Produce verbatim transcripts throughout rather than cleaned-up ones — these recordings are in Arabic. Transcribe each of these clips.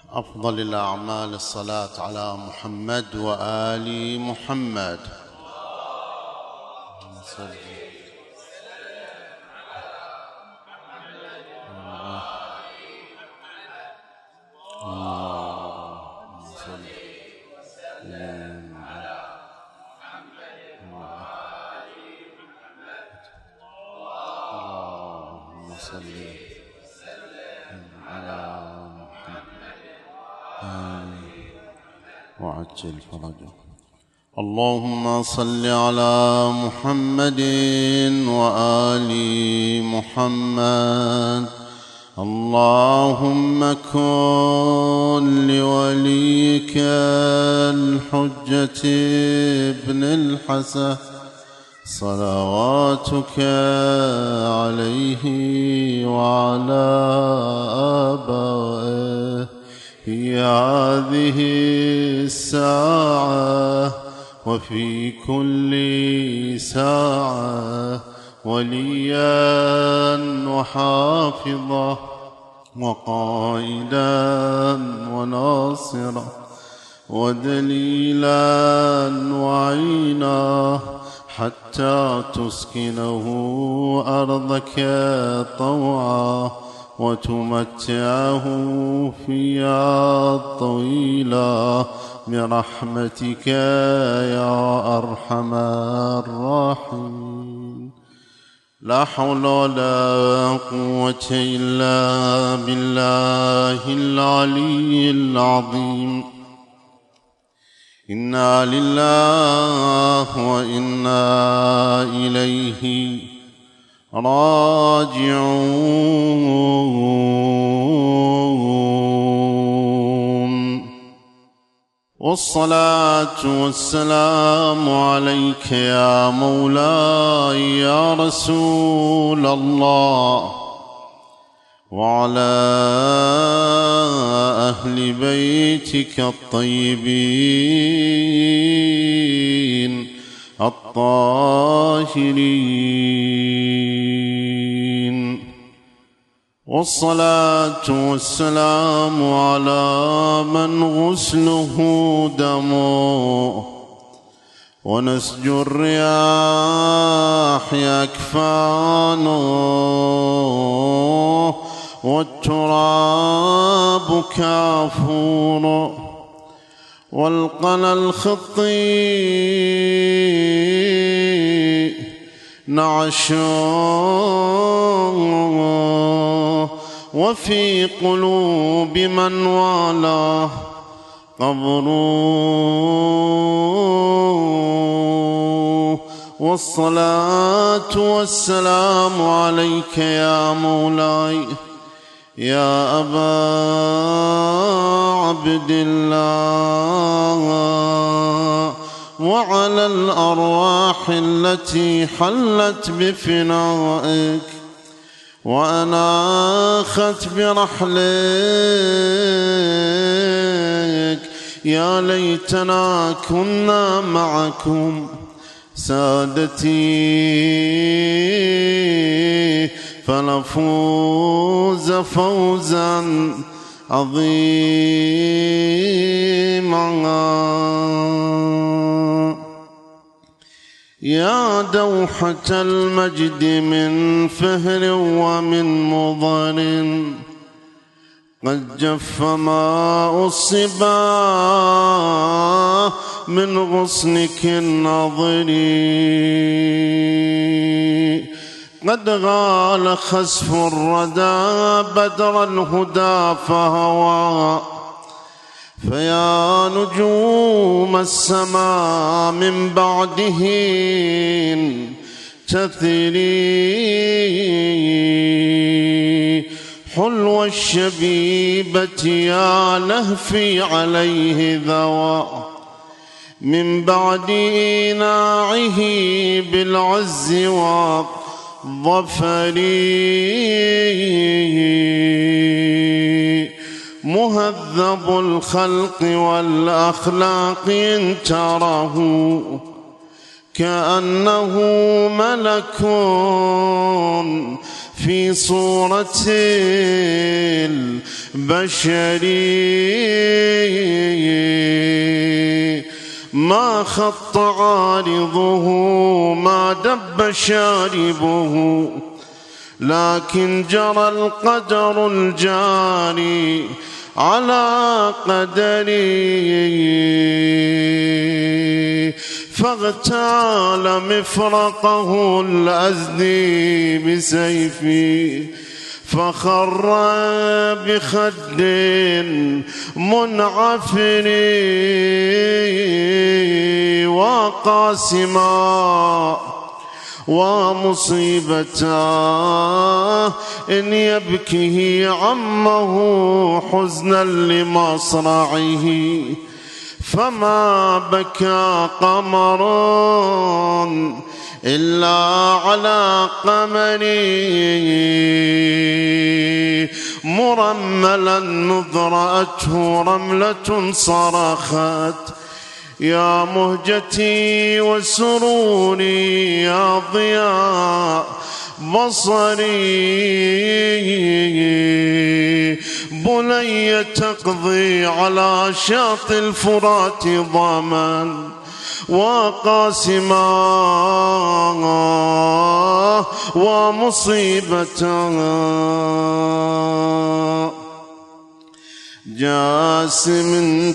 أفضل الأعمال الصلاة على محمد وآل محمد. وعجل فرجه. اللهم صل على محمد وآل محمد. اللهم كن لوليك الحجة ابن الحسن صلواتك عليه وعلى آبائه في هذه الساعة وفي كل ساعة وليا وحافظا وقائدا وناصرا ودليلا وعينا حتى تسكنه أرضك طوعا وتمتعه فيها طويلا برحمتك يا أرحم الراحمين. لا حول ولا قوة إلا بالله العلي العظيم. إنا لله وإنا إليه راجعون. والصلاة والسلام عليك يا مولاي يا رسول الله وعلى أهل بيتك الطيبين الطاهرين. والصلاة والسلام على من غسله دمه ونسج الرياح أكفانه والتراب كافور والقنا الخطي نعشه وفي قلوب من والاه قبره. والصلاة والسلام عليك يا مولاي يا أبا عبد الله وعلى الأرواح التي حلت بفنائك وأناخت برحلك. يا ليتنا كنا معكم سادتي فنفوز فوزا عظيما. يا دوحة المجد من فهر ومن مضر قد جف ماء الصبا من غصنك النظري. قد غال خسف الردى بدر الهدى فهوى. فيا نجوم السماء من بعده تثري. حلو الشبيبة يا لهفي عليه ذوى من بعد إيناعه بالعز والظفر. مهذب الخلق والأخلاق إن تراه كأنه ملك في صورة البشر، ما خط عارضه ما دب شاربه، لكن جرى القدر الجاري على قدري، فاغتال مفرقه الأزدي بسيفي، فخر بخد منعفر وقاسما ومصيبته إن يبكيه عمه حزنا لمصرعه، فما بكى قمر إلا على قمري، مرملا نضرأته رملة صرخت يا مهجتي وسروري يا ضياء بصري، بني تقضي على شاطئ الفرات ضاما وقاسما ومصيبة، جاسم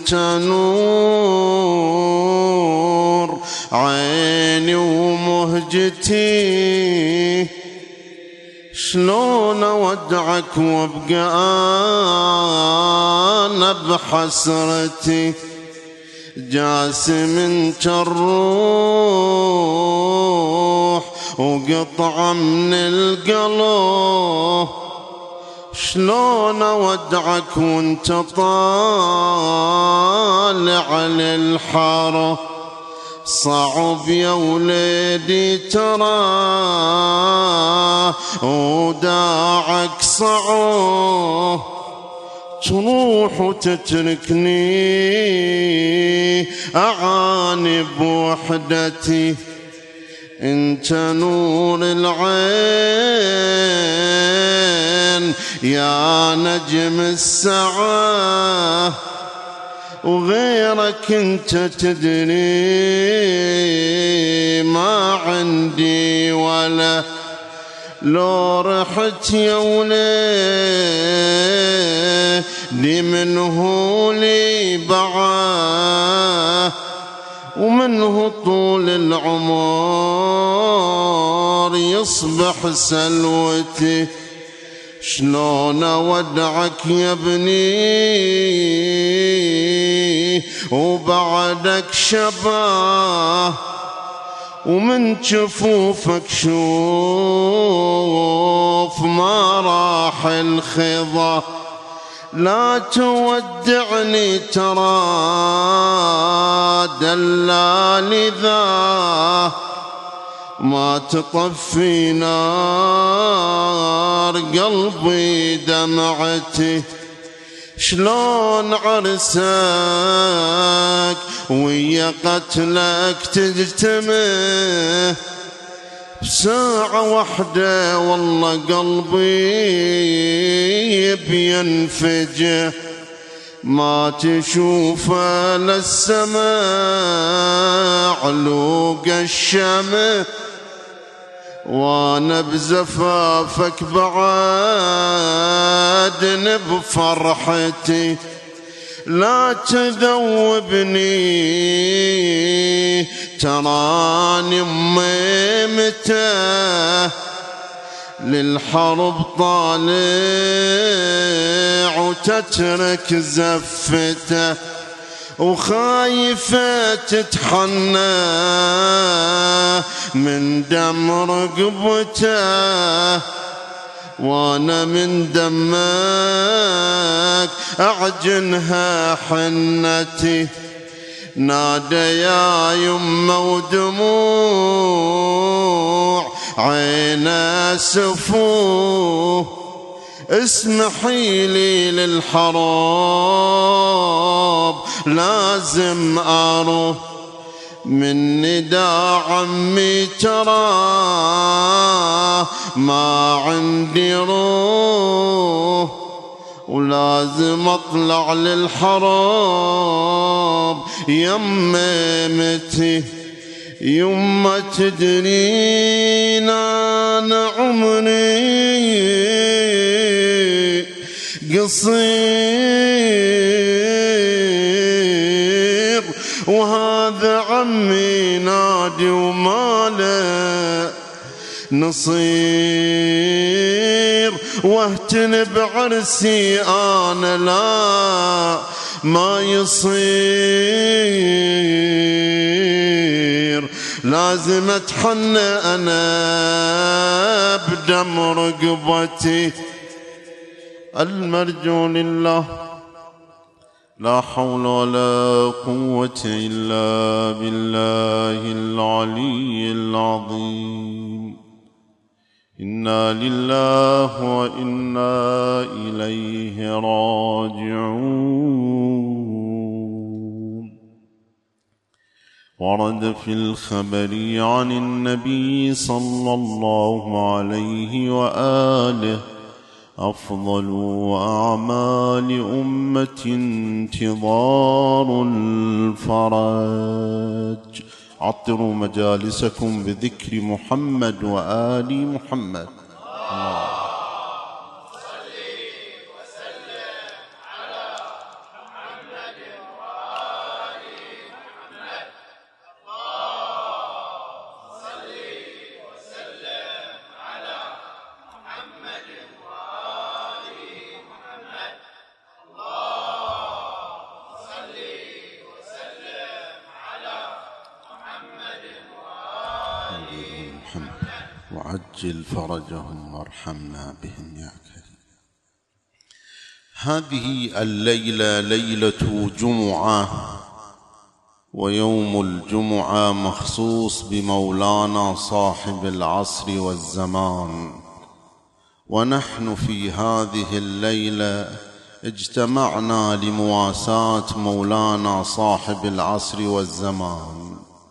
تنور عيني ومهجتي، شلون اودعك وابقى انا بحسرتي، جاسم كالروح وقطعة من القلب، شلون اودعك وانت طالع للحاره، صعب يا وليدي ترى وداعك صعب، تروح وتتركني أعاني بوحدتي، انت نور العين يا نجم الساعة، وغيرك انت تدري ما عندي ولا، لو رحت يا وليدي منه لي بعاه، ومنه طول العمر يصبح سلوتي، شلون اودعك يا ابني وبعدك شباه، ومن جفوفك شوف ما راح الخضا، لا تودعني ترى دلالي ذا، ما تطفي نار قلبي دمعتي، شلون عرسك ويا قتلك تجتمع بساعة واحدة، والله قلبي بينفجع، ما تشوف للسماء علوق الشمع، وانا بزفافك بعد بفرحتي، لا تذوبني تراني ميمته، للحرب طالع وتترك زفته، وخايفة تتحنى من دم رقبته، وانا من دمك اعجنها حنتي، نادى يا يمه ودموع عينا سفوه، اسمحي لي للحراب لازم اروح، من ندى عمي ترى ما عندي روح، ولازم اطلع للحرب يممتي. يما تدرين انا عمري قصير، وهذا عمي نادي وماله نصير، واهتن بعرسي انا لا ما يصير، لازم اتحنى انا بدم رقبتي. المرجو لله، لا حول ولا قوة إلا بالله العلي العظيم. إنا لله وإنا إليه راجعون. ورد في الخبر عن النبي صلى الله عليه وآله: أفضل أعمال أمة انتظار الفرج. عطروا مجالسكم بذكر محمد وآل محمد. الله وعجل فرجهم وارحمنا بهم يا كريم. هذه الليلة ليلة جمعة، ويوم الجمعة مخصوص بمولانا صاحب العصر والزمان، ونحن في هذه الليلة اجتمعنا لمواساة مولانا صاحب العصر والزمان،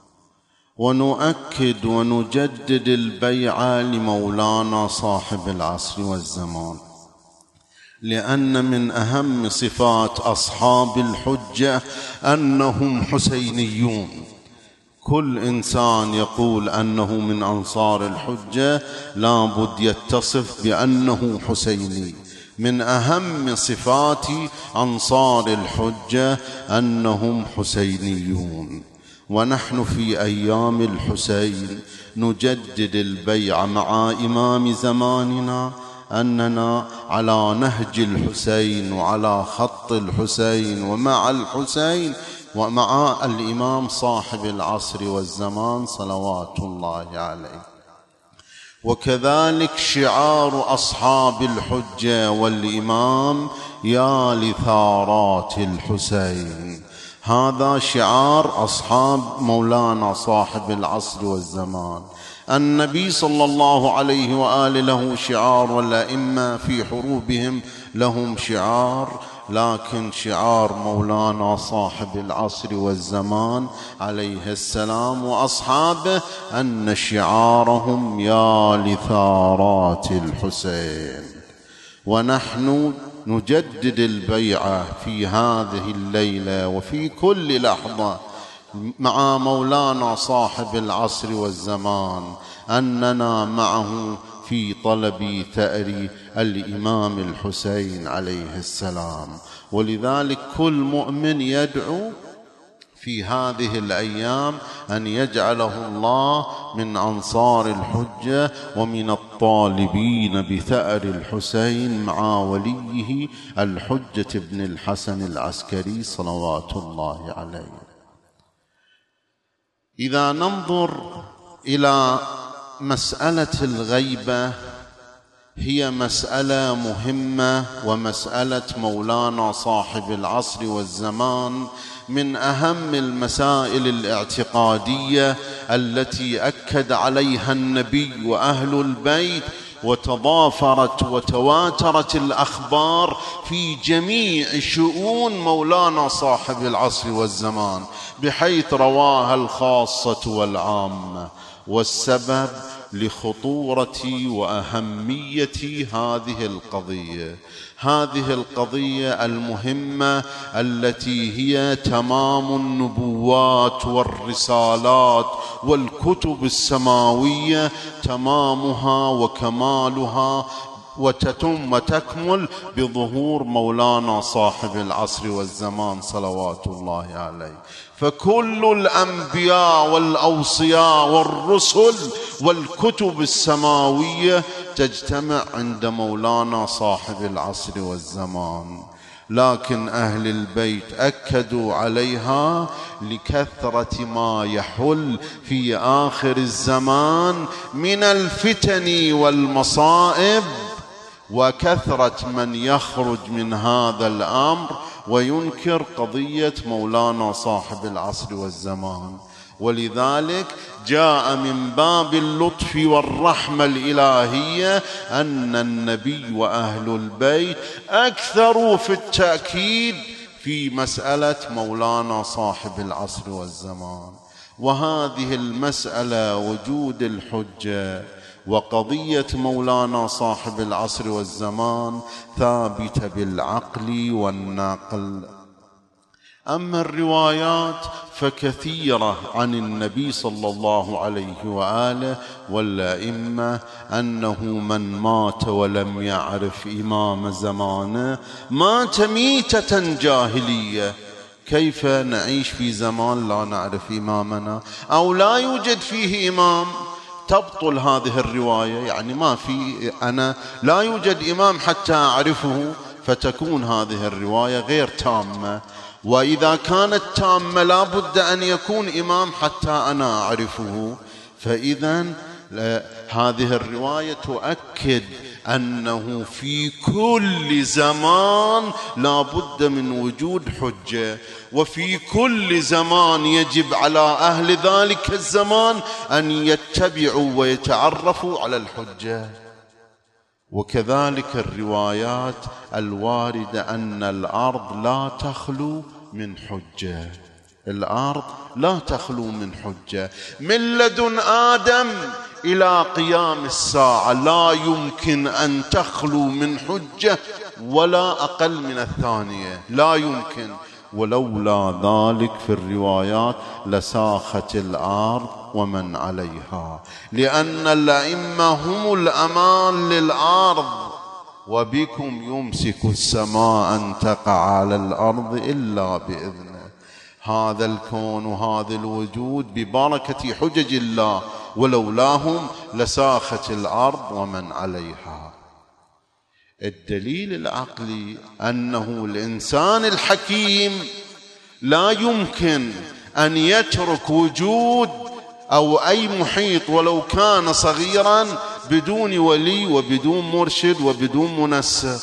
ونؤكد ونجدد البيعة لمولانا صاحب العصر والزمان، لأن من أهم صفات أصحاب الحجة أنهم حسينيون. كل إنسان يقول أنه من أنصار الحجة لابد يتصف بأنه حسيني. من أهم صفات أنصار الحجة أنهم حسينيون، ونحن في أيام الحسين نجدد البيعة مع إمام زماننا أننا على نهج الحسين وعلى خط الحسين ومع الحسين ومع الإمام صاحب العصر والزمان صلوات الله عليه. وكذلك شعار أصحاب الحجة والإمام: يا لثارات الحسين. هذا شعار أصحاب مولانا صاحب العصر والزمان. النبي صلى الله عليه وآله له شعار، والأئمة في حروبهم لهم شعار، لكن شعار مولانا صاحب العصر والزمان عليه السلام وأصحابه أن شعارهم يا لثارات الحسين. ونحن نجدد البيعة في هذه الليلة وفي كل لحظة مع مولانا صاحب العصر والزمان أننا معه في طلب ثأر الإمام الحسين عليه السلام. ولذلك كل مؤمن يدعو في هذه الأيام أن يجعله الله من أنصار الحجة ومن الطالبين بثأر الحسين مع وليه الحجة بن الحسن العسكري صلوات الله عليه. إذا ننظر إلى مسألة الغيبة، هي مسألة مهمة، ومسألة مولانا صاحب العصر والزمان من أهم المسائل الاعتقادية التي أكد عليها النبي وأهل البيت وتضافرت وتواترت الأخبار في جميع شؤون مولانا صاحب العصر والزمان، بحيث رواها الخاصة والعامة. والسبب لخطورة وأهمية هذه القضية، هذه القضية المهمة التي هي تمام النبوات والرسالات والكتب السماوية، تمامها وكمالها وتتم وتكمل بظهور مولانا صاحب العصر والزمان صلوات الله عليه. فكل الأنبياء والأوصياء والرسل والكتب السماوية تجتمع عند مولانا صاحب العصر والزمان، لكن أهل البيت أكدوا عليها لكثرة ما يحل في آخر الزمان من الفتن والمصائب، وكثرة من يخرج من هذا الأمر وينكر قضية مولانا صاحب العصر والزمان. ولذلك جاء من باب اللطف والرحمة الإلهية أن النبي وأهل البيت أكثروا في التأكيد في مسألة مولانا صاحب العصر والزمان. وهذه المسألة وجود الحجة وقضية مولانا صاحب العصر والزمان ثابتة بالعقل والنقل. أما الروايات فكثيرة عن النبي صلى الله عليه وآله والأئمة أنه من مات ولم يعرف إمام زمانه مات ميتة جاهلية. كيف نعيش في زمان لا نعرف إمامنا أو لا يوجد فيه إمام؟ تبطل هذه الرواية، يعني ما في، أنا لا يوجد إمام حتى أعرفه، فتكون هذه الرواية غير تامة. وإذا كانت تامة لا بد أن يكون إمام حتى أنا أعرفه. فإذا هذه الرواية تؤكد أنه في كل زمان لا بد من وجود حجة، وفي كل زمان يجب على أهل ذلك الزمان أن يتبعوا ويتعرفوا على الحجة. وكذلك الروايات الواردة أن الأرض لا تخلو من حجة، الأرض لا تخلو من حجة من لدن آدم إلى قيام الساعة، لا يمكن أن تخلو من حجة ولا أقل من الثانية، لا يمكن. ولولا ذلك في الروايات لساخت الأرض ومن عليها، لأن الأئمة هم الأمان للأرض، وبكم يمسك السماء أن تقع على الأرض إلا بإذنه. هذا الكون وهذا الوجود ببركة حجج الله، ولولاهم لساخت الأرض ومن عليها. الدليل العقلي أنه الإنسان الحكيم لا يمكن أن يترك وجود أو أي محيط ولو كان صغيرا بدون ولي وبدون مرشد وبدون منسق،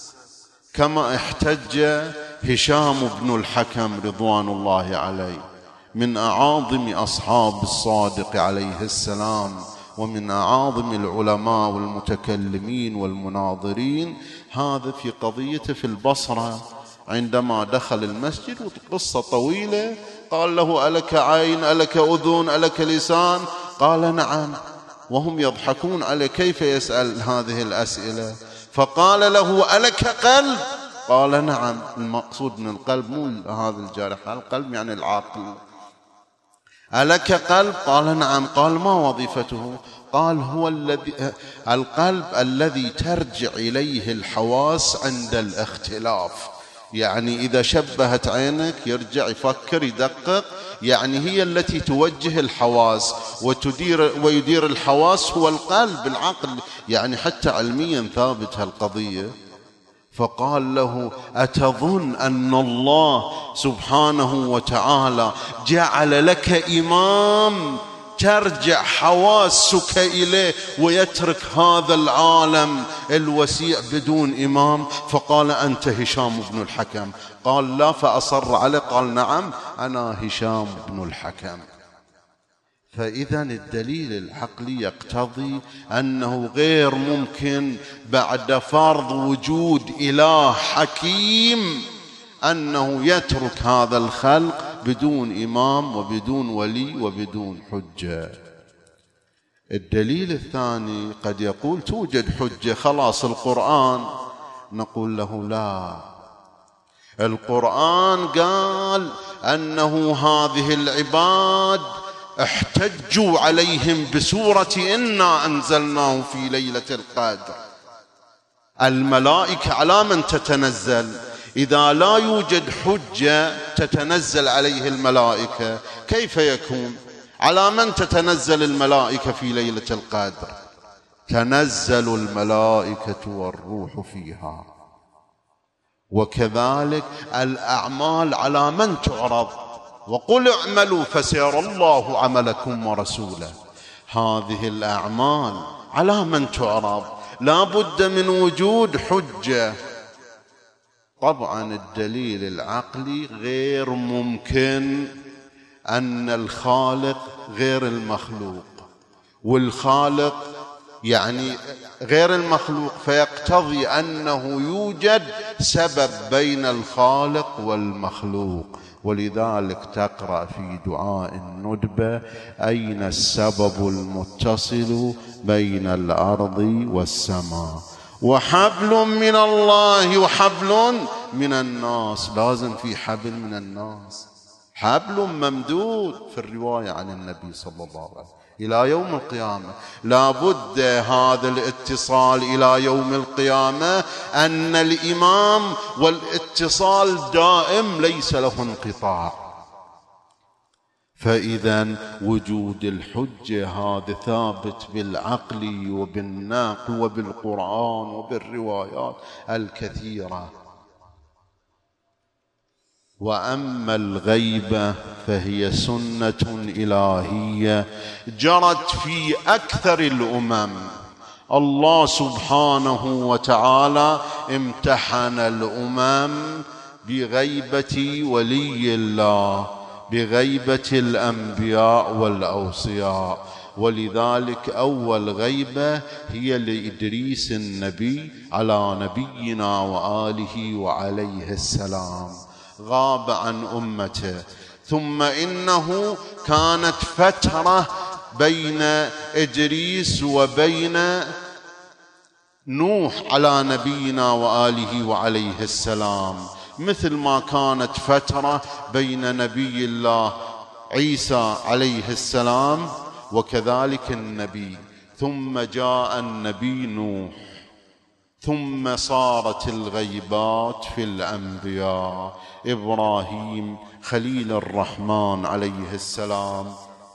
كما احتج هشام بن الحكم رضوان الله عليه، من أعاظم أصحاب الصادق عليه السلام ومن أعاظم العلماء والمتكلمين والمناظرين. هذا في قضيته في البصرة عندما دخل المسجد، وقصة طويلة، قال له ألك عين ألك أذن ألك لسان؟ قال نعم، وهم يضحكون عليه كيف يسأل هذه الأسئلة. فقال له ألك قلب؟ قال نعم. المقصود من القلب مو هذا الجارح، القلب يعني العاقل. ألك قلب؟ قال نعم. قال ما وظيفته؟ قال هو الذي القلب الذي ترجع إليه الحواس عند الاختلاف، يعني إذا شبهت عينك يرجع يفكر يدقق، يعني هي التي توجه الحواس وتدير ويدير الحواس هو القلب العقل، يعني حتى علميا ثابت هالقضية. فقال له أتظن أن الله سبحانه وتعالى جعل لك إمام ترجع حواسك إليه ويترك هذا العالم الوسيع بدون إمام؟ فقال أنت هشام بن الحكم. قال لا، فأصر عليه، قال نعم أنا هشام بن الحكم. فإذا الدليل العقلي يقتضي أنه غير ممكن بعد فرض وجود إله حكيم أنه يترك هذا الخلق بدون إمام وبدون ولي وبدون حجة. الدليل الثاني قد يقول توجد حجة خلاص القرآن، نقول له لا، القرآن قال أنه هذه العباد احتجوا عليهم بسورة إنا أنزلناه في ليلة القدر. الملائكة على من تتنزل؟ إذا لا يوجد حجة تتنزل عليه الملائكة كيف يكون؟ على من تتنزل الملائكة في ليلة القدر؟ تنزل الملائكة والروح فيها. وكذلك الأعمال على من تعرض؟ وقل اعملوا فسيرى الله عملكم ورسوله. هذه الأعمال على من تعرض؟ لا بد من وجود حجة. طبعا الدليل العقلي غير ممكن أن الخالق غير المخلوق، والخالق يعني غير المخلوق، فيقتضي أنه يوجد سبب بين الخالق والمخلوق. ولذلك تقرأ في دعاء الندبة: أين السبب المتصل بين الأرض والسماء؟ وحبل من الله وحبل من الناس. لازم في حبل من الناس، حبل ممدود في الرواية عن النبي صلى الله عليه وسلم إلى يوم القيامة. لا بد هذا الاتصال إلى يوم القيامة، أن الإمام والاتصال دائم ليس له انقطاع. فإذا وجود الحجة هذا ثابت بالعقل وبالنقل وبالقرآن وبالروايات الكثيرة. وأما الغيبة فهي سنة إلهية جرت في أكثر الأمم. الله سبحانه وتعالى امتحن الأمم بغيبة ولي الله، بغيبة الأنبياء والأوصياء. ولذلك أول غيبة هي لإدريس النبي على نبينا وآله وعليه السلام، غاب عن أمته. ثم إنه كانت فترة بين إدريس وبين نوح على نبينا وآله وعليه السلام، مثل ما كانت فترة بين نبي الله عيسى عليه السلام وكذلك النبي. ثم جاء النبي نوح، ثم صارت الغيبات في الأنبياء: إبراهيم خليل الرحمن عليه السلام،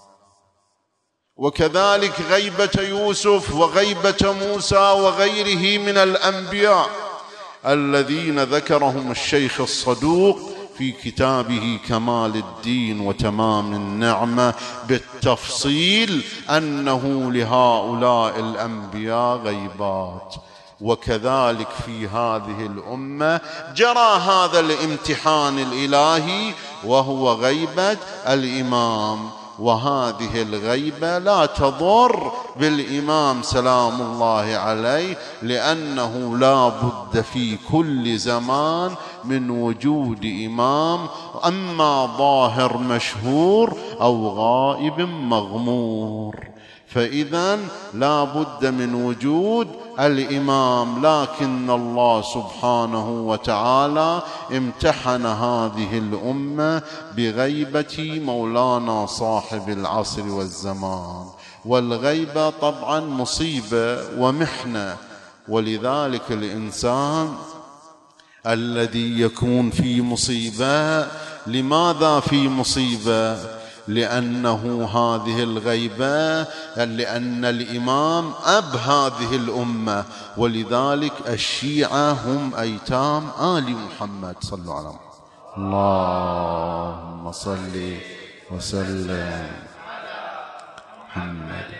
وكذلك غيبة يوسف وغيبة موسى وغيره من الأنبياء الذين ذكرهم الشيخ الصدوق في كتابه كمال الدين وتمام النعمة بالتفصيل أنه لهؤلاء الأنبياء غيبات. وكذلك في هذه الأمة جرى هذا الامتحان الإلهي وهو غيبة الإمام. وهذه الغيبة لا تضر بالإمام سلام الله عليه، لأنه لا بد في كل زمان من وجود إمام، أما ظاهر مشهور أو غائب مغمور. فإذا لا بد من وجود الإمام. لكن الله سبحانه وتعالى امتحن هذه الأمة بغيبة مولانا صاحب العصر والزمان. والغيبة طبعا مصيبة ومحنة. ولذلك الإنسان الذي يكون في مصيبة، لماذا في مصيبة؟ لأنه هذه الغيبة، لأن الإمام أب هذه الأمة. ولذلك الشيعة هم أيتام آل محمد. صلوا على محمد. اللهم صل وسلم محمد.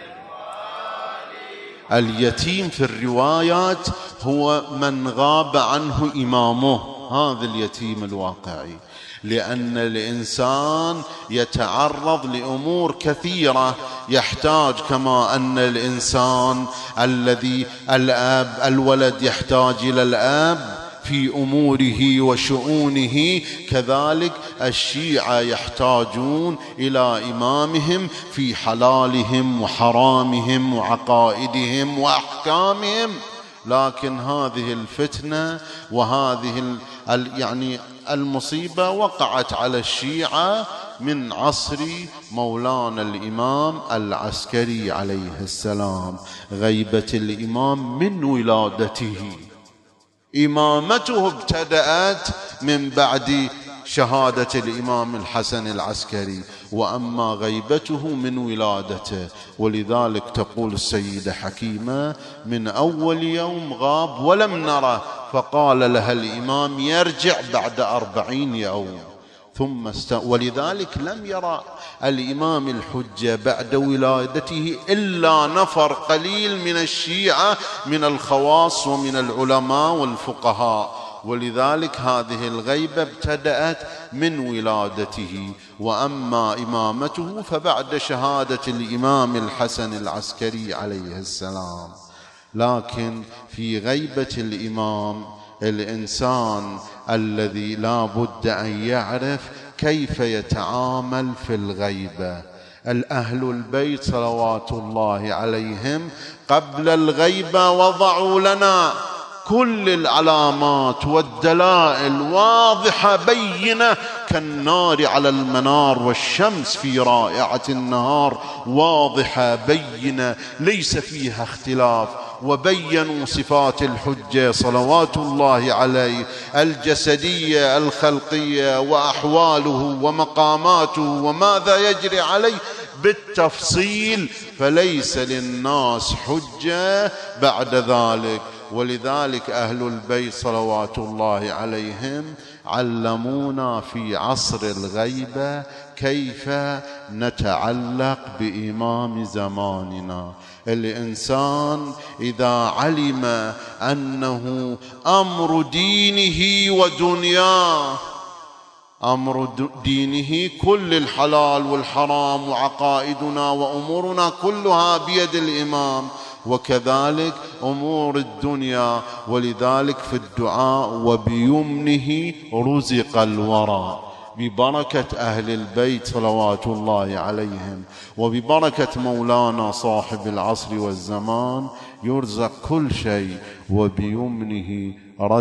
اليتيم في الروايات هو من غاب عنه إمامه، هذا اليتيم الواقعي، لأن الإنسان يتعرض لأمور كثيرة، يحتاج كما أن الإنسان الذي الأب الولد يحتاج إلى الأب في أموره وشؤونه، كذلك الشيعة يحتاجون إلى إمامهم في حلالهم وحرامهم وعقائدهم وأحكامهم. لكن هذه الفتنة وهذه يعني المصيبة وقعت على الشيعة من عصر مولانا الإمام العسكري عليه السلام. غيبة الإمام من ولادته، إمامته ابتدأت من بعد شهادة الإمام الحسن العسكري، وأما غيبته من ولادته. ولذلك تقول السيدة حكيمة: من أول يوم غاب ولم نره، فقال لها الإمام يرجع بعد أربعين يوم ثم است... ولذلك لم يرى الإمام الحجة بعد ولادته إلا نفر قليل من الشيعة من الخواص ومن العلماء والفقهاء. ولذلك هذه الغيبة ابتدأت من ولادته. وأما إمامته فبعد شهادة الإمام الحسن العسكري عليه السلام. لكن في غيبة الإمام الإنسان الذي لا بد أن يعرف كيف يتعامل في الغيبة. الأهل البيت صلوات الله عليهم قبل الغيبة وضعوا لنا كل العلامات والدلائل واضحة بينة كالنار على المنار والشمس في رائعة النهار، واضحة بينة ليس فيها اختلاف. وبينوا صفات الحجة صلوات الله عليه الجسدية الخلقية وأحواله ومقاماته وماذا يجري عليه بالتفصيل، فليس للناس حجة بعد ذلك. ولذلك أهل البيت صلوات الله عليهم علمونا في عصر الغيبة كيف نتعلق بإمام زماننا. الإنسان إذا علم أنه أمر دينه ودنياه، أمر دينه كل الحلال والحرام وعقائدنا وأمورنا كلها بيد الإمام، وكذلك أمور الدنيا. ولذلك في الدعاء وبيمنه رزق الورى، ببركة أهل البيت صلوات الله عليهم وببركة مولانا صاحب العصر والزمان يرزق كل شيء. وبيمنه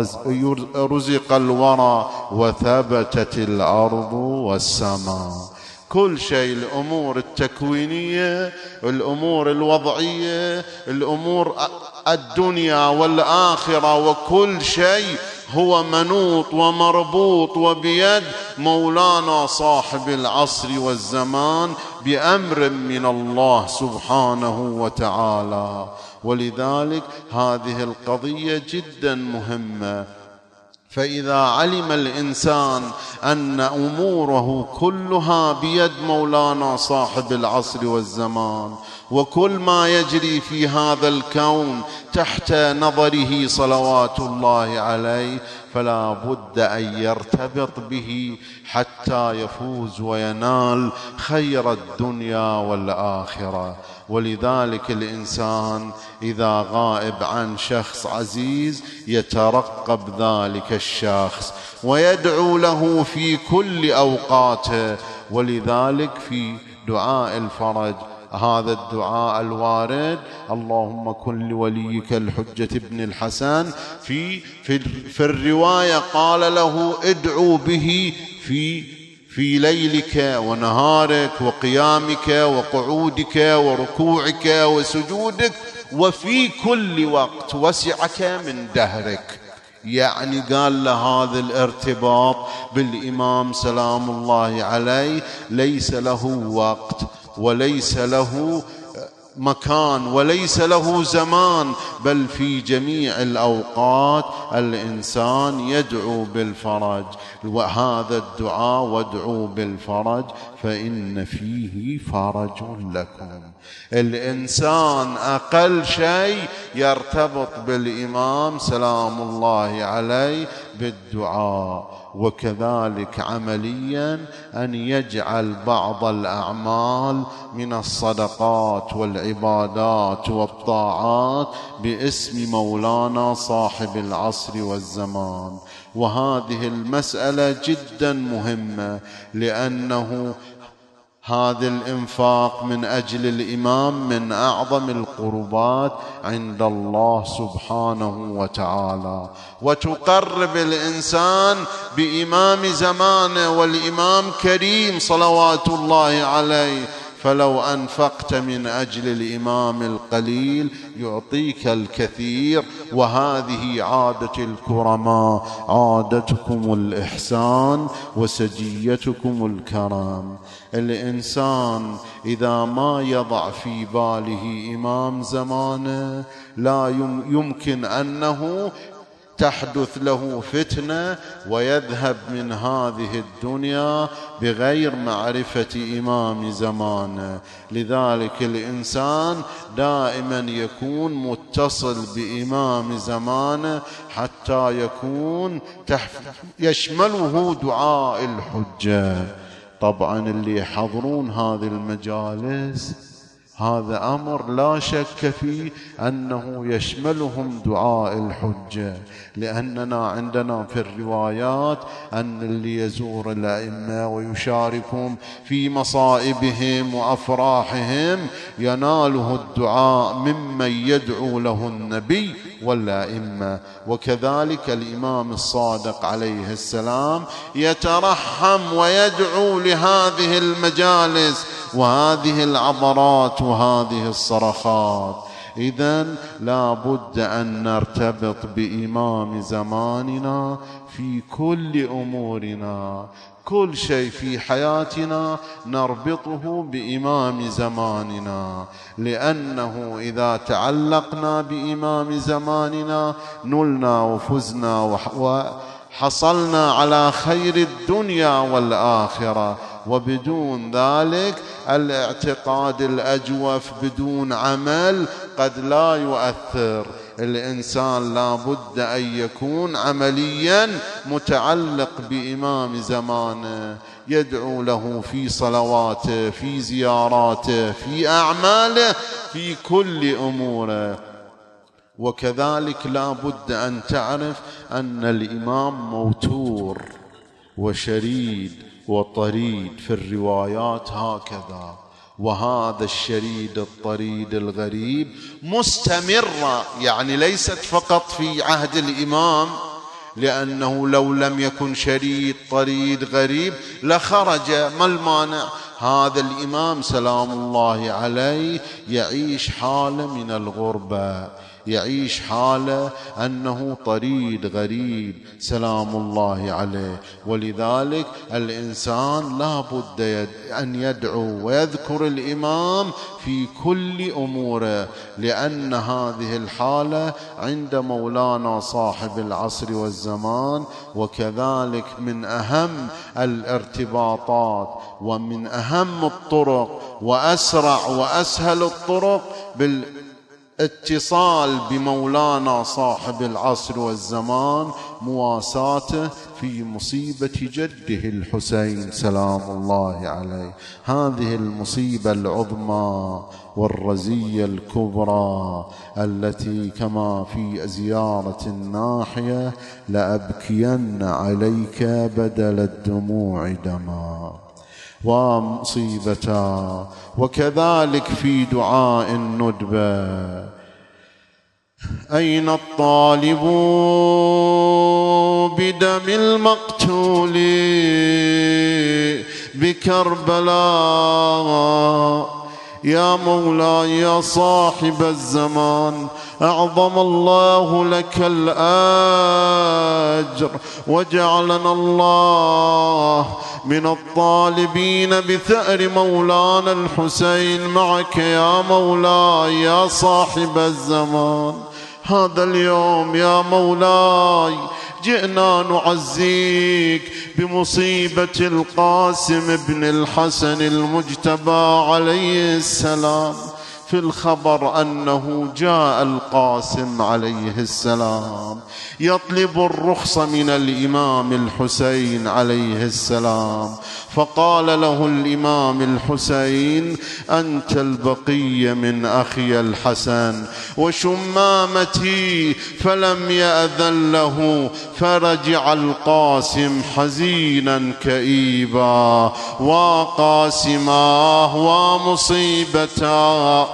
رزق الورى وثبتت الأرض والسماء. كل شيء، الأمور التكوينية، الأمور الوضعية، الأمور الدنيا والآخرة، وكل شيء هو منوط ومربوط وبيد مولانا صاحب العصر والزمان بأمر من الله سبحانه وتعالى. ولذلك هذه القضية جدا مهمة. فإذا علم الإنسان أن أموره كلها بيد مولانا صاحب العصر والزمان، وكل ما يجري في هذا الكون تحت نظره صلوات الله عليه، فلا بد أن يرتبط به حتى يفوز وينال خير الدنيا والآخرة. ولذلك الإنسان إذا غائب عن شخص عزيز يترقب ذلك الشخص ويدعو له في كل أوقاته. ولذلك في دعاء الفرج هذا الدعاء الوارد: اللهم كن لوليك الحجة ابن الحسن، في في, في الرواية قال له ادعو به في في ليلك ونهارك وقيامك وقعودك وركوعك وسجودك وفي كل وقت وسعك من دهرك. يعني قال له هذا الارتباط بالإمام سلام الله عليه ليس له وقت وليس له مكان وليس له زمان، بل في جميع الأوقات الإنسان يدعو بالفرج. وهذا الدعاء وادعوا بالفرج فإن فيه فرج لكم. الإنسان أقل شيء يرتبط بالإمام سلام الله عليه بالدعاء. وكذلك عمليا أن يجعل بعض الأعمال من الصدقات والعبادات والطاعات باسم مولانا صاحب العصر والزمان. وهذه المسألة جدا مهمة، لأنه هذا الإنفاق من أجل الإمام من أعظم القربات عند الله سبحانه وتعالى، وتقرب الإنسان بإمام زمانه، والإمام كريم صلوات الله عليه. فلو أنفقت من أجل الإمام القليل يعطيك الكثير. وهذه عادة الكرماء، عادتكم الإحسان وسجيتكم الكرم. الإنسان إذا ما يضع في باله إمام زمانه لا يمكن أنه تحدث له فتنة ويذهب من هذه الدنيا بغير معرفة إمام زمانه. لذلك الإنسان دائما يكون متصل بإمام زمانه حتى يكون يشمله دعاء الحجة. طبعا اللي يحضرون هذه المجالس هذا أمر لا شك فيه أنه يشملهم دعاء الحجة، لأننا عندنا في الروايات أن اللي يزور الأئمة ويشاركهم في مصائبهم وأفراحهم يناله الدعاء ممن يدعو له النبي والأئمة. وكذلك الإمام الصادق عليه السلام يترحم ويدعو لهذه المجالس وهذه العبرات وهذه الصرخات. إذن لا بد أن نرتبط بإمام زماننا في كل أمورنا، كل شيء في حياتنا نربطه بإمام زماننا، لأنه إذا تعلقنا بإمام زماننا نلنا وفزنا وحصلنا على خير الدنيا والآخرة. وبدون ذلك الاعتقاد الأجوف بدون عمل قد لا يؤثر. الإنسان لا بد أن يكون عمليا متعلق بإمام زمانه، يدعو له في صلواته، في زياراته، في أعماله، في كل أموره. وكذلك لا بد أن تعرف أن الإمام موتور وشريد وطريد في الروايات هكذا. وهذا الشريد الطريد الغريب مستمرة، يعني ليست فقط في عهد الإمام، لأنه لو لم يكن شريد طريد غريب لخرج، ما المانع؟ هذا الإمام سلام الله عليه يعيش حالة من الغربة، يعيش حالة أنه طريد غريب سلام الله عليه. ولذلك الإنسان لا بد أن يدعو ويذكر الإمام في كل أموره، لأن هذه الحالة عند مولانا صاحب العصر والزمان. وكذلك من أهم الارتباطات ومن أهم الطرق وأسرع وأسهل الطرق بال اتصال بمولانا صاحب العصر والزمان مواساته في مصيبة جده الحسين سلام الله عليه. هذه المصيبة العظمى والرزية الكبرى التي كما في زيارة الناحية لأبكين عليك بدل الدموع دما ومصيبتا. وكذلك في دعاء الندبة: أين الطالب بدم المقتول بكربلاء؟ يا مولاي يا صاحب الزمان، أعظم الله لك الأجر وجعلنا الله من الطالبين بثأر مولانا الحسين معك يا مولاي يا صاحب الزمان. هذا اليوم يا مولاي جئنا نعزيك بمصيبة القاسم بن الحسن المجتبى عليه السلام. في الخبر أنه جاء القاسم عليه السلام يطلب الرخص من الإمام الحسين عليه السلام، فقال له الإمام الحسين: أنت البقية من أخي الحسن وشمامتي، فلم يأذن له، فرجع القاسم حزينا كئيبا: وقاسماه ومصيبتا.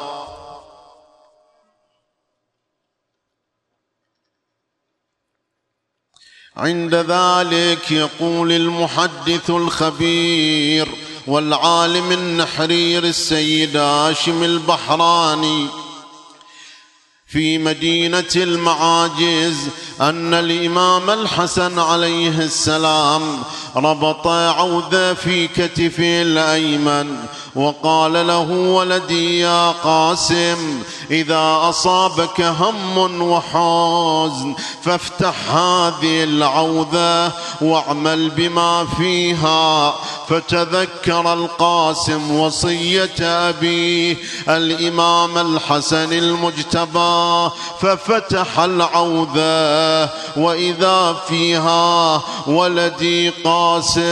عند ذلك يقول المحدث الخبير والعالم النحرير السيد هاشم البحراني في مدينة المعاجز أن الإمام الحسن عليه السلام ربط عوذة في كتفه الأيمن وقال له: ولدي يا قاسم، إذا أصابك هم وحزن فافتح هذه العوذة واعمل بما فيها. فتذكر القاسم وصية أبيه الإمام الحسن المجتبى، ففتح العوذة وإذا فيها: ولدي قاسم،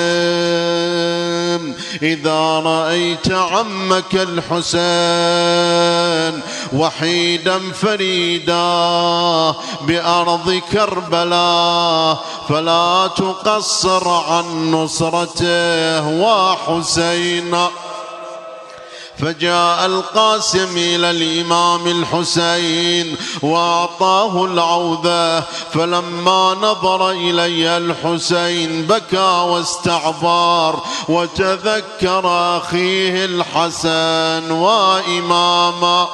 إذا رأيت عمك الحسين وحيدا فريدا بأرض كربلاء فلا تقصر عن نصرته وحسين. فجاء القاسم إلى الإمام الحسين وأعطاه العوذة، فلما نظر إلي الحسين بكى واستعبار وتذكر أخيه الحسن وإماما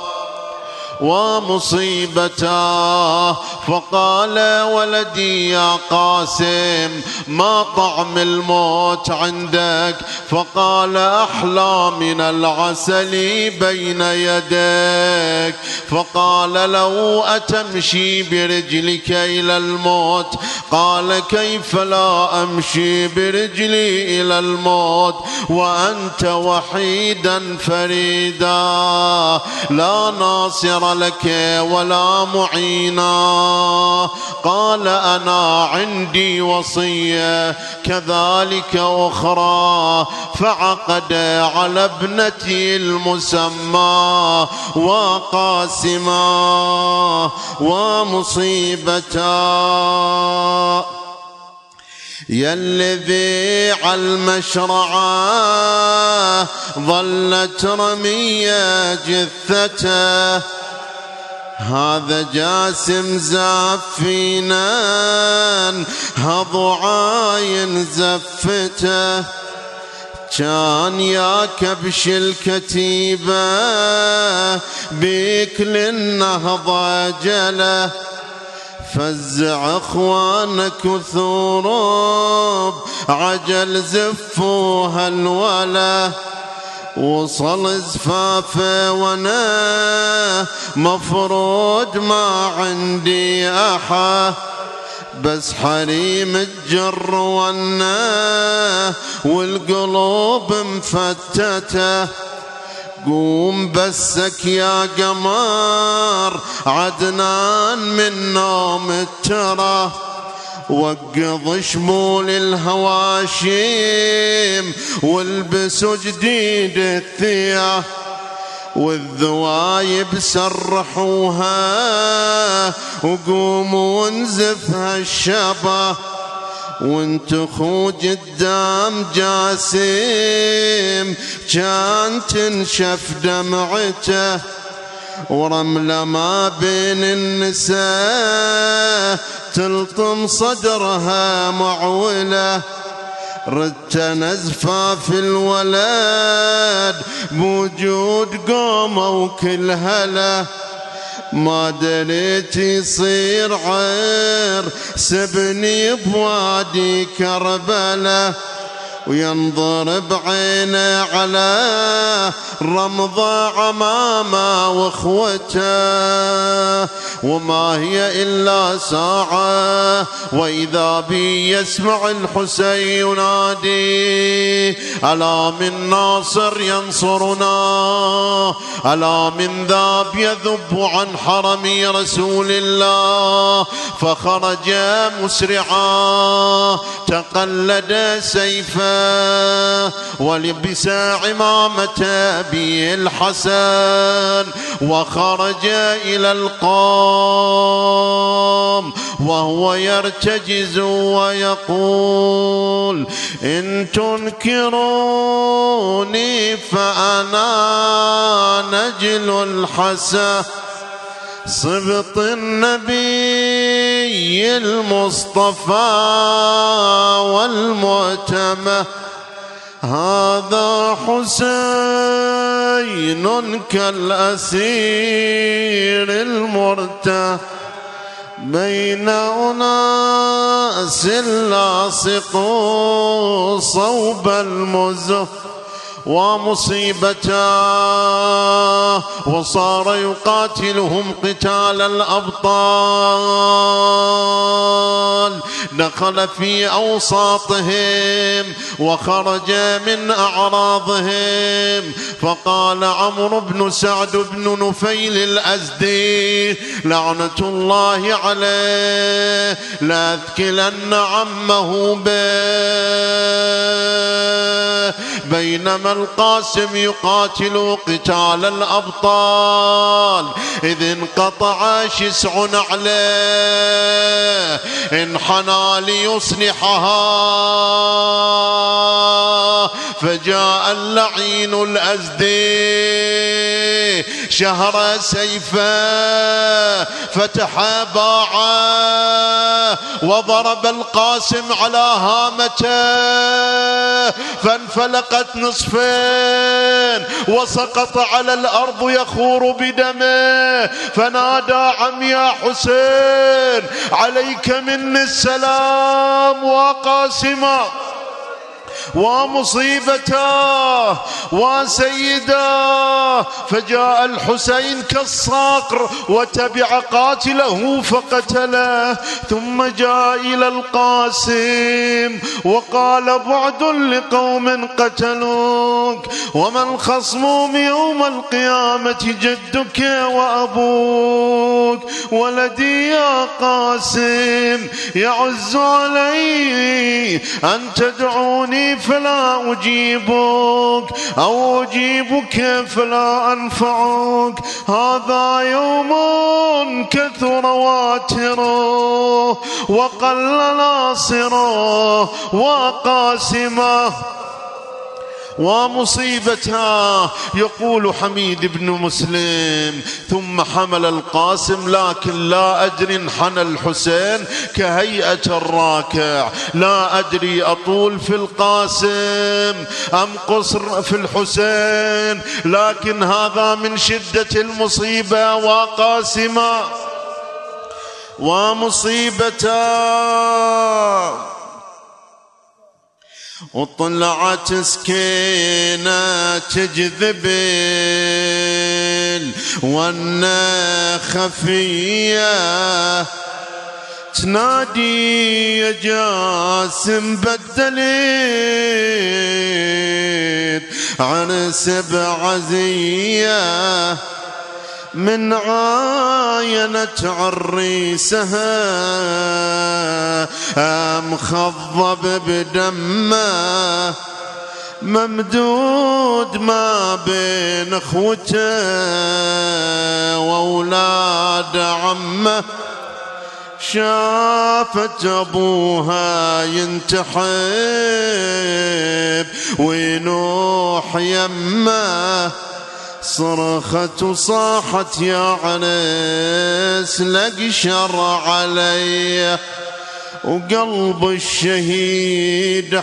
ومصيبته، فقال: ولدي يا قاسم، ما طعم الموت عندك؟ فقال: أحلى من العسل بين يديك. فقال له: أتمشي برجلك إلى الموت؟ قال: كيف لا أمشي برجلي إلى الموت وأنت وحيدا فريدا لا ناصر لك ولا معينا؟ قال: أنا عندي وصية كذلك أخرى. فعقد على ابنتي المسمى وقاسما ومصيبتا. يا الذي على المشرعة ظلت رمية جثته، هذا جاسم زافينا هضعاين زفته، كان يا كبش الكتيبة بيك للنهضة جله. فزع اخوانك وثورب عجل زفوها الولا، وصل زفافه وانا مفروض ما عندي احا، بس حريم الجر وانا والقلوب مفتته. قوم بسك يا قمر عدنان من نوم الترى، وقض شمول الهواشيم والبسوا جديد الثياب، والذوايب سرحوها وقوموا وانزفها الشبه، وانت خو قدام جاسم كان تنشف دمعته، ورملة ما بين النساء تلطم صدرها معولة. ردت نزفة في الولد بوجود قومه وكل هلا، ما دريت يصير عير سبني بوادي كربلة، وينظر بعينه على رمضة عمامة واخوته، وما هي إلا ساعة وإذا بي يسمع الحسين ينادي: ألا من ناصر ينصرنا، ألا من ذاب يذب عن حرم رسول الله. فخرج مسرعا تقلد سيفه ولبس عمامة أبي الحسن، وخرج إلى القوم وهو يرتجز ويقول: إن تنكروني فأنا نجل الحسن صبط النبي المصطفى والمؤتمة. هذا حسين كالأسير المرتهن بين أناس لاصقوا صوب المزه ومصيبته، وصار يقاتلهم قتال الأبطال. دخل في أوساطهم وخرج من أعراضهم، فقال عمرو بن سعد بن نفيل الأزدي لعنة الله عليه: لأثكلن عمه به. بينما القاسم يقاتل قتال الأبطال إذ انقطع شسع عليه، انحنى ليصلحها فجاء اللعين الأزدي شهر سيفه فتح باعه وضرب القاسم على هامته فانفلقت نصفين وسقط على الأرض يخور بدمه، فنادى: عم يا حسين عليك مني السلام وقاسما ومصيبته وسيده. فجاء الحسين كالصقر وتبع قاتله فقتله، ثم جاء إلى القاسم وقال: بعد لقوم قتلوك، وما الخصم يوم القيامة جدك وأبوك. ولدي يا قاسم يعز علي أن تدعوني فلا أجيبك أو أجيبك فلا أنفعك. هذا يوم كثر واتره وقل ناصره وقاسمه ومصيبتها. يقول حميد بن مسلم: ثم حمل القاسم لكن لا أدري انحنى الحسين كهيئة الراكع، لا أدري أطول في القاسم أم قصر في الحسين، لكن هذا من شدة المصيبة وقاسمة ومصيبتها. وطلعت سكينة تجذبل والنخفية تنادي: يا جاسم بدلت عرس بعزية من عاينة عريسها مخضب بدمه ممدود ما بين اخوته واولاد عمه. شافت ابوها ينتحب وينوح يمه، صرخت وصاحت: يا عريس لك شر علي. وقلب الشهيد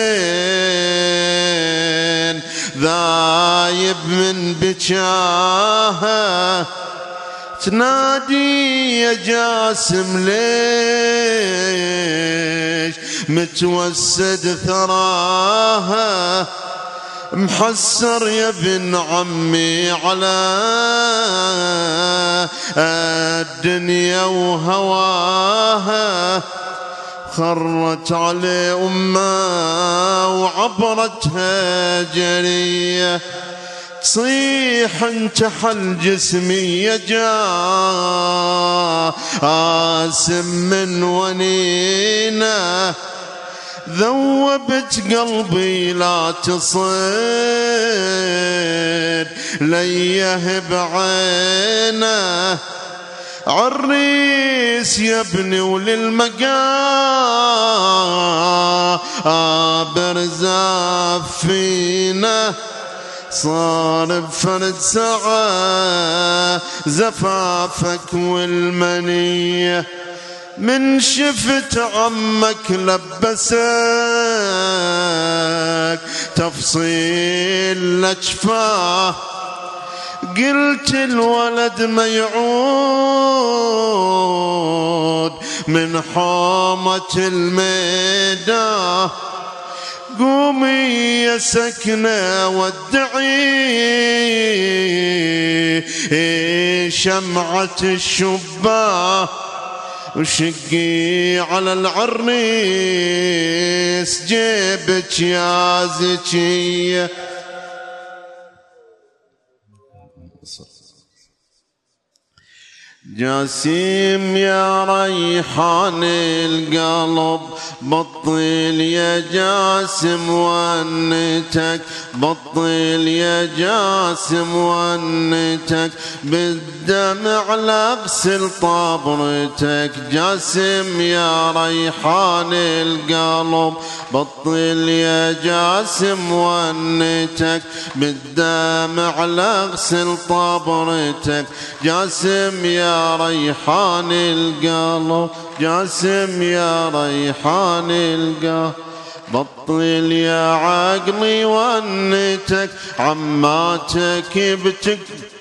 حسين ذايب من بكاها، تنادي يا جاسم ليش متوسد ثراها، محسر يا ابن عمي على الدنيا وهواها، خرت عليه أمه وعبرتها جرية، تصيح انتحل جسمي يا جاسم من ونينه، ذوبت قلبي لا تصير ليه بعينه، عريس يا ابني وللمقابر زافينه، صار بفرد ساعة زفافك والمنية، من شفت عمك لبسك تفصيل لجفاه، قلت الولد ما يعود من حومة الميدان، قومي يا سكنة ودعي شمعة الشباك، وشقي على العريس جيبك يا زكية. جاسم يا ريحان القلب بطل يا جاسم ونتك، بطل يا جاسم ونتك، بالدمع لغسل طابرتك، جاسم يا ريحان القلب بطل يا جاسم ونتك، بالدمع لغسل طابرتك، جاسم يا ريحان القلب، جاسم يا ريحان القلب، بطل يا عقلي ونتك، عماتك بتك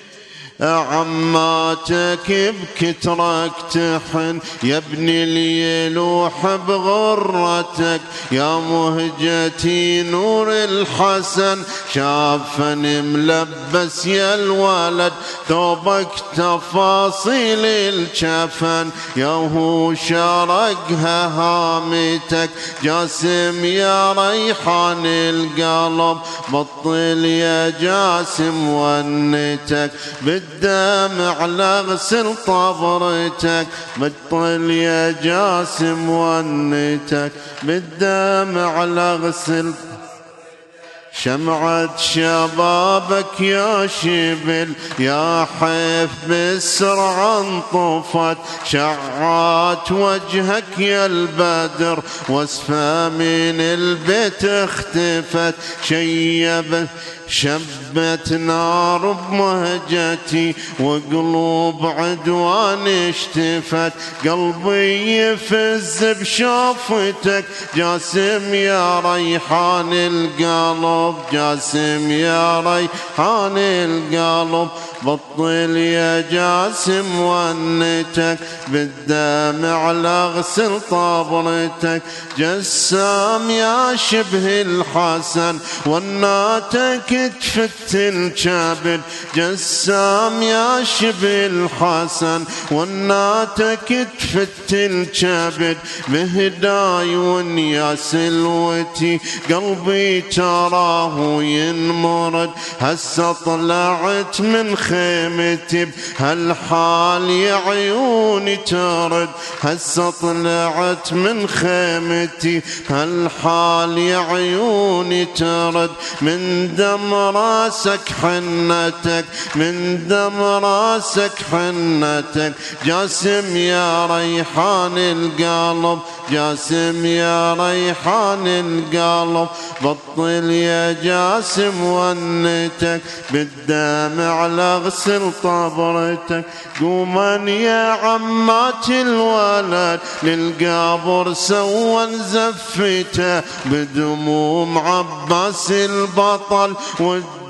عماتك بكترك تحن، يا ابني ليلوح بغرتك، يا مهجتي نور الحسن، شافني ملبس يا الولد، ثوبك تفاصيل الجفن، يا هو شارقها هامتك، جاسم يا ريحان القلب، بطل يا جاسم ونتك، بالدمع لغسل طبرتك، بطل يا جاسم ونتك، بالدمع لغسل شمعة شبابك يا شبل، يا حيف بالسرعة انطفت، شعات وجهك يا البدر، واسفة من البيت اختفت، شيبت شبت نار بمهجتي، وقلوب عدوان اشتفت، قلبي يفز بشوفتك، جاسم يا ريحان القلب، جاسم يا ريحان القلب، بطل يا جاسم ونتك، بالدمع لغسل طابرتك، جسام يا شبه الحسن، وناتك تفت الكبد، جسام يا شبه الحسن، وناتك تفت الكبد، بهداي ونيا سلوتي، قلبي تراه ينمرد، هسه طلعت من خيمتي بهالحال يا عيوني ترد، هسه طلعت من خيمتي بهالحال يا عيوني ترد، من دم راسك حنتك، من دم راسك حنتك، جاسم يا ريحان القلب، جاسم يا ريحان القلب، بطل يا جاسم ونتك، بالدمع لغسل طبرتك، قوما يا عمات الولد، للقبر سوى زفته، بدموم عباس البطل،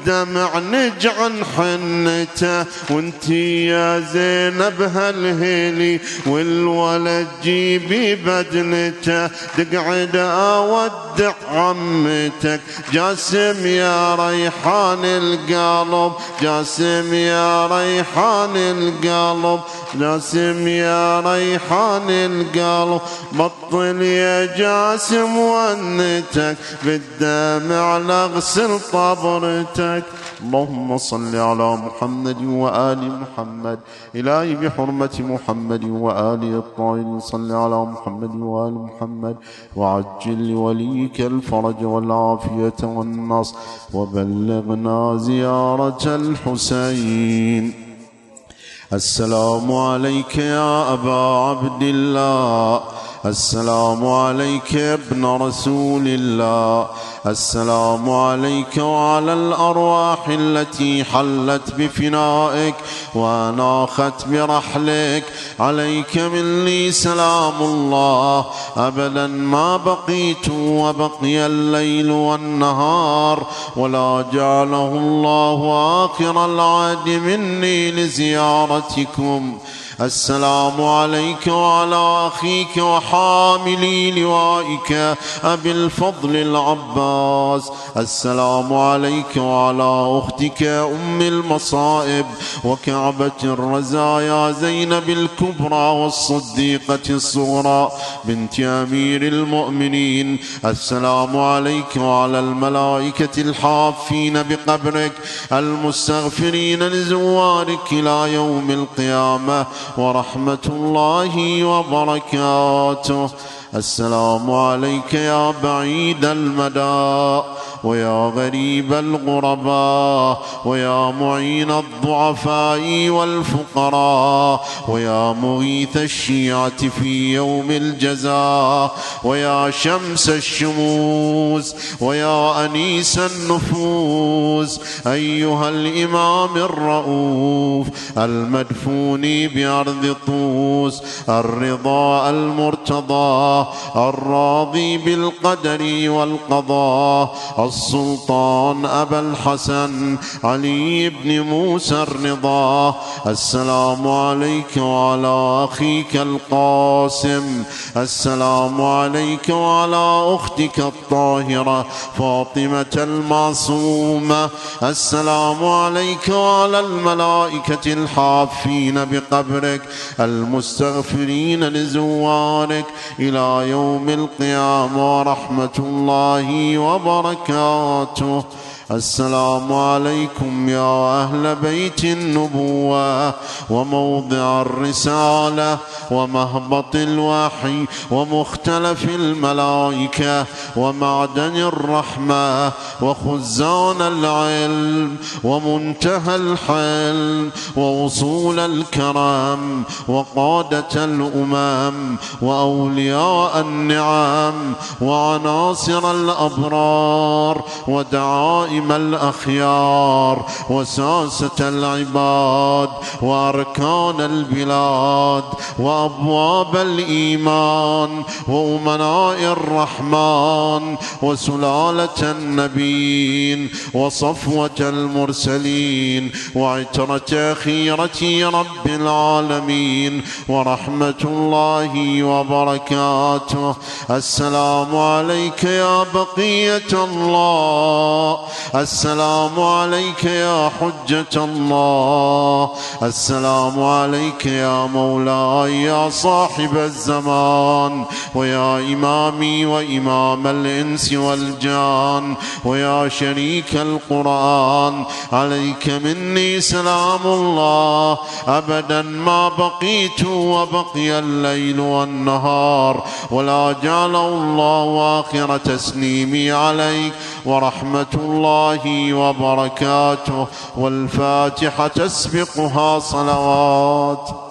بالدمع نجعن حنته، وانتي يا زينب هالهيلي والولد جيبي بدنته، تقعد اودع عمتك جاسم يا ريحان القلب، جاسم يا ريحان القلب، جاسم يا ريحان القلب، بطل يا جاسم ونتك بالدمع نغسل طبرتك. اللهم صل على محمد وآل محمد، إلهي بحرمة محمد وآله الطاهرين صل على محمد وآل محمد، وعجل لوليك الفرج والعافية والنصر، وبلغنا زيارة الحسين. السلام عليك يا أبا عبد الله، السلام عليك يا ابن رسول الله، السلام عليك وعلى الأرواح التي حلت بفنائك وناخت برحلك، عليك مني سلام الله أبدا ما بقيت وبقي الليل والنهار، ولا جعله الله آخر العهد مني لزيارتكم. السلام عليك وعلى أخيك وحاملي لوائك أبي الفضل العباس، السلام عليك وعلى أختك أم المصائب وكعبة الرزايا زينب الكبرى والصديقة الصغرى بنت أمير المؤمنين، السلام عليك وعلى الملائكة الحافين بقبرك المستغفرين لزوارك إلى يوم القيامة ورحمة الله وبركاته. السلام عليك يا بعيد المدى ويا غريب الغرباء، ويا معين الضعفاء والفقراء، ويا مغيث الشيعة في يوم الجزاء، ويا شمس الشموس، ويا أنيس النفوس، أيها الإمام الرؤوف المدفون بأرض طوس، الرضا المرتضى الراضي بالقدر والقضاء، السلطان أبا الحسن علي بن موسى الرضا، السلام عليك وعلى أخيك القاسم، السلام عليك وعلى أختك الطاهرة فاطمة المعصومة، السلام عليك وعلى الملائكة الحافين بقبرك المستغفرين لزوارك إلى يوم القيامة ورحمة الله وبركاته. السلام عليكم يا أهل بيت النبوة وموضع الرسالة ومهبط الوحي ومختلف الملائكة ومعدن الرحمة وخزان العلم ومنتهى الحلم ووصول الكرم وقادة الأمم وأولياء النعم وعناصر الأبرار ودعائم الأخيار وساسة العباد وأركان البلاد وأبواب الإيمان وأمناء الرحمن وسلالة النبيين وصفوة المرسلين وعترة خيرة رب العالمين ورحمة الله وبركاته. السلام عليك يا بقية الله، السلام عليك يا حجة الله، السلام عليك يا مولاي يا صاحب الزمان ويا إمامي وإمام الإنس والجان ويا شريك القرآن، عليك مني سلام الله أبدا ما بقيت وبقي الليل والنهار، ولا جعل الله آخر تسليمي عليك ورحمة الله وبركاته. والفاتحة تسبقها صلوات.